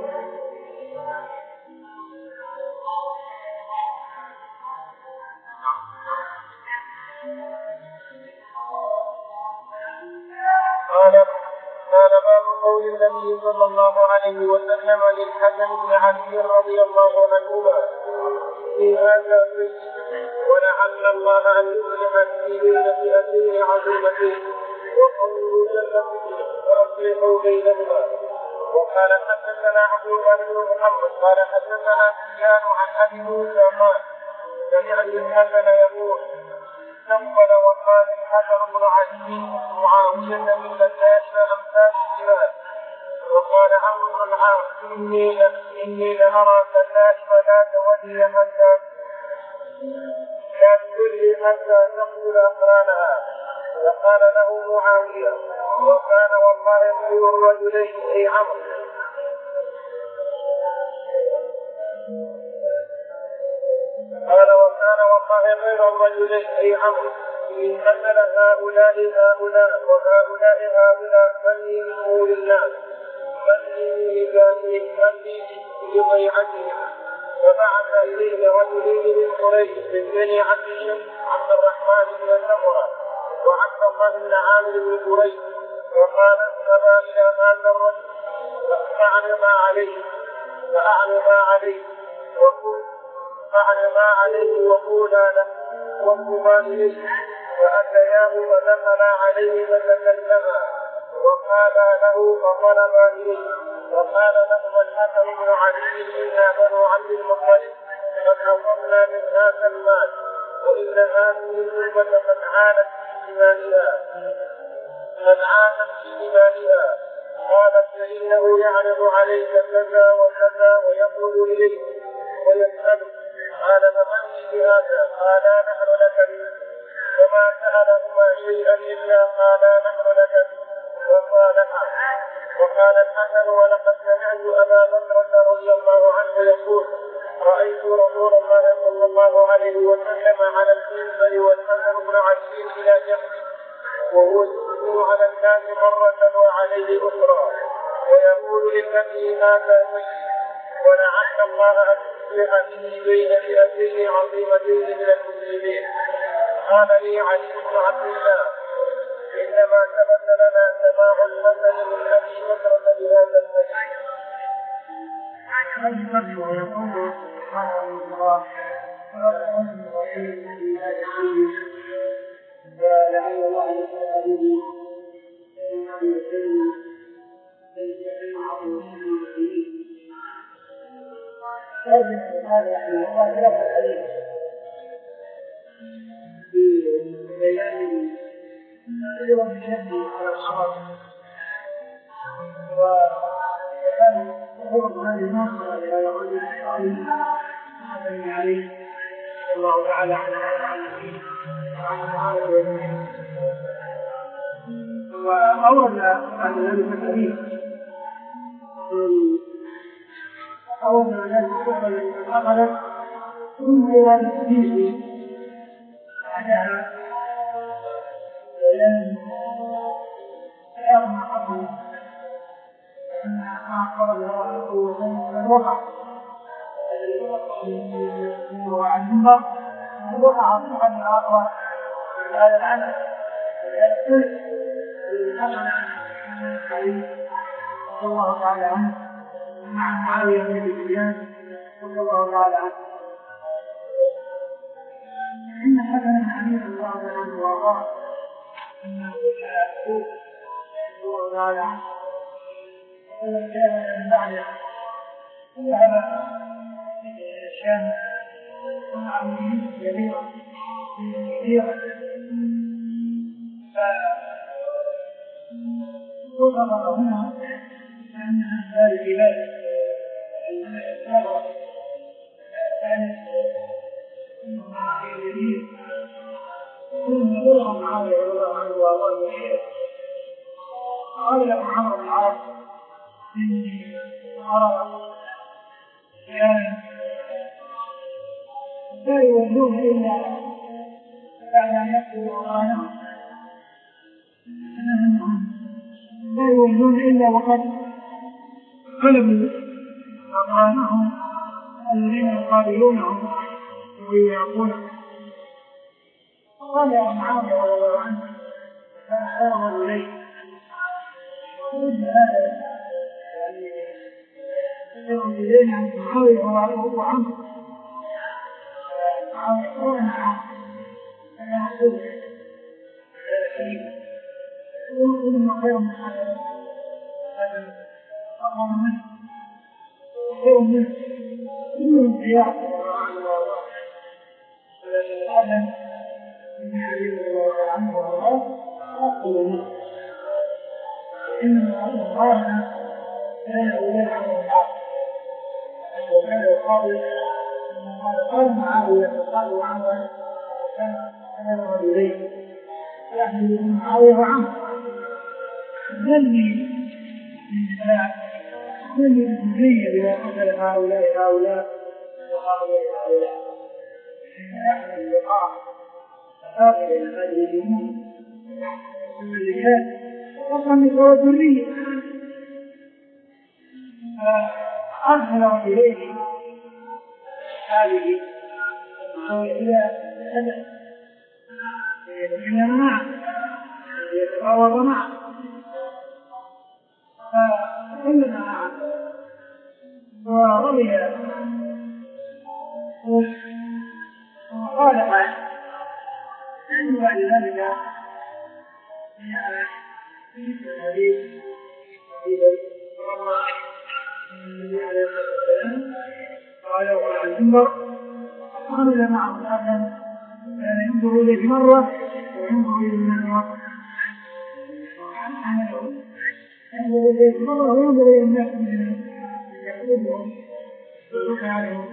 S2: قال باب قول النبي صلى الله عليه وسلم للحسن بن علي رضي الله عنهما في هذا ولعل الله ان يصلح في فئتين عظيمتين وقوله جل فاصلحوا بينهما وقال حدثنا عبد الله بن محمد قال حدثنا سفيان عن ابي موسى قال سمعت الحسن يقول استنقل والله الحسن بن علي معاويه من لذات امثال الجبال. وقال عمرو بن العاص اني اني لارى كتائب لا تولي حتى لا تولي حتى تقول اقرانها. فقال له معاويه وكان والله خير الرجلين اي عمرو قال وكان والله خير الرجلين اي عمرو ان مثل هؤلاء هؤلاء وهؤلاء هؤلاء من يؤمنوا لله من لضيعتهم. فبعث اليه رجلين من قريش من بني عبد عبد الرحمن بن سمره وعبد الله بن عامر بن قريش وقال اذهبا الى هذا الرجل فاعلما عليه فاعلما عليه وقل فاعلما عليه وقولا له واقوما اليه. فاتياه فدخلا عليه فتكلما وقالا له فطلبا اليه. وقال لهما الحسن بن علي انا بنو عبد المطلب قد اصبنا من هذا المال وان هذه الامه قد عانت في دمائها قد عانت في دمائها. قالت فانه يعرض عليك كذا وكذا ويقول اليك ويسالك. قال فمن بهذا؟ قالا نحن لك به. وما سالهما شيئا الا قالا نحن لك به وصالحا. وقال الحسن ولقد سمعت ابا بكر رضي الله عنه يقول رايت رسول الله صلى الله عليه وسلم على المنبر والحسن بن علي الى جنبه وهو يسلم على الناس مره وعليه اخرى ويقول للنبي هذا سيد ولعل الله ان يصلح به بين فئتين عظيمتين من المسلمين. قال لي علي بن عبد الله انما ثبت لنا سماع الحسن من ابي بكر بهذا الحديث.
S1: ويقول سبحانه الله ولعل الله يصلح به هذا يعني هذا لفظ الحديث ببيان كثيرا من شده على الخبر وكان ظهور هذه النصر الى يقول عليه الله تعالى وأورد عن ذلك الحديث أورد عن ذلك الكفر التي أخذت ثم إلى الحديث بعدها بيان ما قبل أنها أخبرها قوة وقع وعن المنبر وقع في أحد الأقوال هذا العمل يقول الحسن علي رضي الله تعالى عنه مع معاوية بن أبي سفيان رضي الله تعالى عنه إن الحسن حديث الله عنه وأرضاه أنه يقول الله تعالى عنه كان من بعده ذهب إلى الشام ومع مهمة كبيرة كثيرة فوصف هنا أن هذه البلاد الثروة الثالث مع الجديد ثم ظهر معاوية رضي الله عنه وأرضاه قال له عمرو بن العاص إني أرى رجالا لا يولون إلا بعد أن يقتلوا قرانهم لا يولون إلا وقد قلبوا قرانهم الذين يقابلونهم ويعقونهم. قال يا معاوية رضي الله عنه فأشار إليه وقلت هذا يعني يشير إليه عن معاوية وعليه عنه معاوية عنه أنا أقول هذا شيء ويقول ما خير من هذا أقوم منه خير منه كلهم خيار ولكن الأعلم من حديث الله عنه وارضاه أقول منه إنما الله كان أولاد عنه العقل وكان يقابل قال معاوية فقال عنه وكان أنا إليه يعني معاوية وعنه ذلني من الله ذلني الجزية بما قتل هؤلاء هؤلاء وهؤلاء هؤلاء نحن اللقاء هذا هذه الأمور اللي كان وصل من ذرية فأرسل إليه هذه إلى سنة إلى معه يتفاوض معه فكلنا معه ورضي وقال معه أن بعد ذلك في الحديث قال وعلى المنبر عمل معه الآن كان ينظر إليه مرة وينظر إليه مرة ينظر إليه مرة وينظر إلى الناس من يقولهم وينظر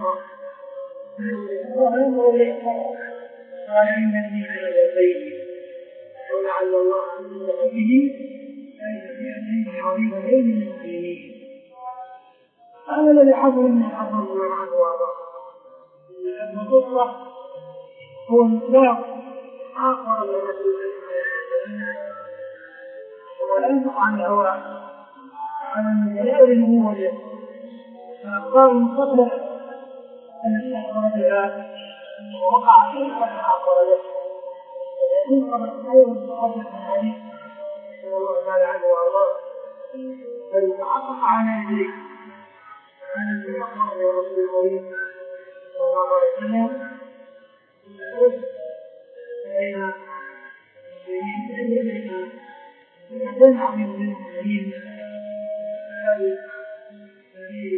S1: إليه قال إنني على بيتي ولعل الله أن يصدق به أن يأتيه عظيم غير المسلمين هذا الذي حصل من حصل الله عنه وأرضاه لأن القصة هو الإسلام آخر لرسول الله ولا ينطق عن الهوى على المجال النبوة فأخبار المستقبل أن استحضر بها ووقع فيه قد أخبر له ويكون قد خير مستقبل الحديث صلى الله تعالى عنه وأرضاه فيتحقق على يديه كان في مقام رسول الله صلى الله عليه وسلم بين المسلمين وبين عظيم المسلمين الذي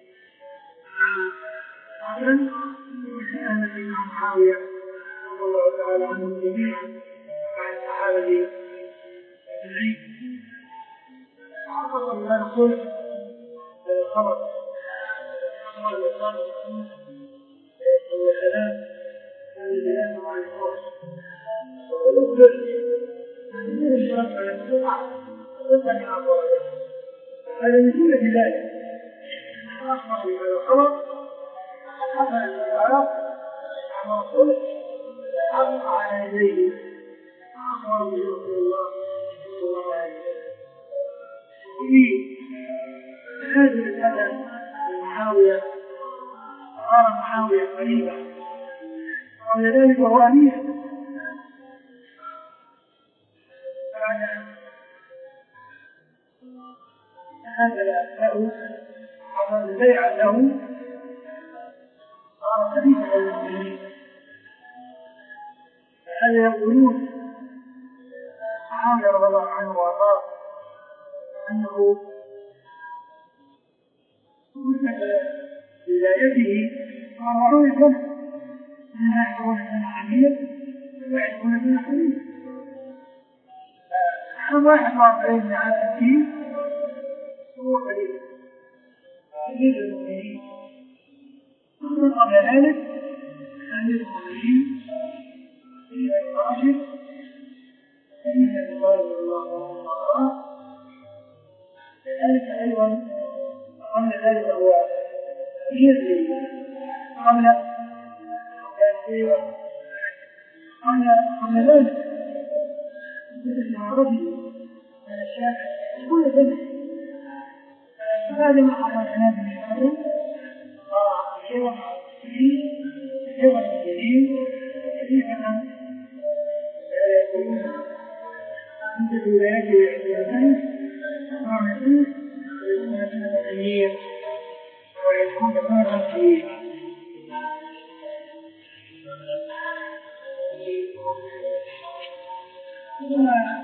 S1: عمل وكان في معاوية رضي الله تعالى عنهم جميعا وعن الصحابة أجمعين حقق الله الخلق خبر خبر الإسلام والسلام الذي مع الخوف ويخبر عن دين الشرع على السرعة ويسمع أقواله هذا من جملة ذلك أخبر بهذا الخبر حصل الإعراف عن رسوله حق على يديه أخبر به رسول الله صلى الله عليه وسلم وفي هذه المسألة معاوية قال معاوية قريبا ولذلك هو أمير بعد هذا له حصل البيع له صار خليفة للمسلمين فهذا يقولون معاوية رضي الله عنه وارضاه أنه مثل بدايته أربعون سنة من عشرون سنة عمير وعشرون سنة خليل عام واحد وأربعين من عام ستين هو خليل خليل المؤمنين ثم قبل ذلك خليل المؤمنين خليل الراشد خليل الرسول صلى الله عليه وسلم ذلك أيضا قبل ذلك هو يزري قبل قبل قبل ذلك مثل رجل من الشافعي كل سنة هذا ما حصل هذا من الأمر شيء جديد شيء جديد كيف أن يكون عند الولايات الاعتراضية ويكون التغيير ويكون مرة فيه ثم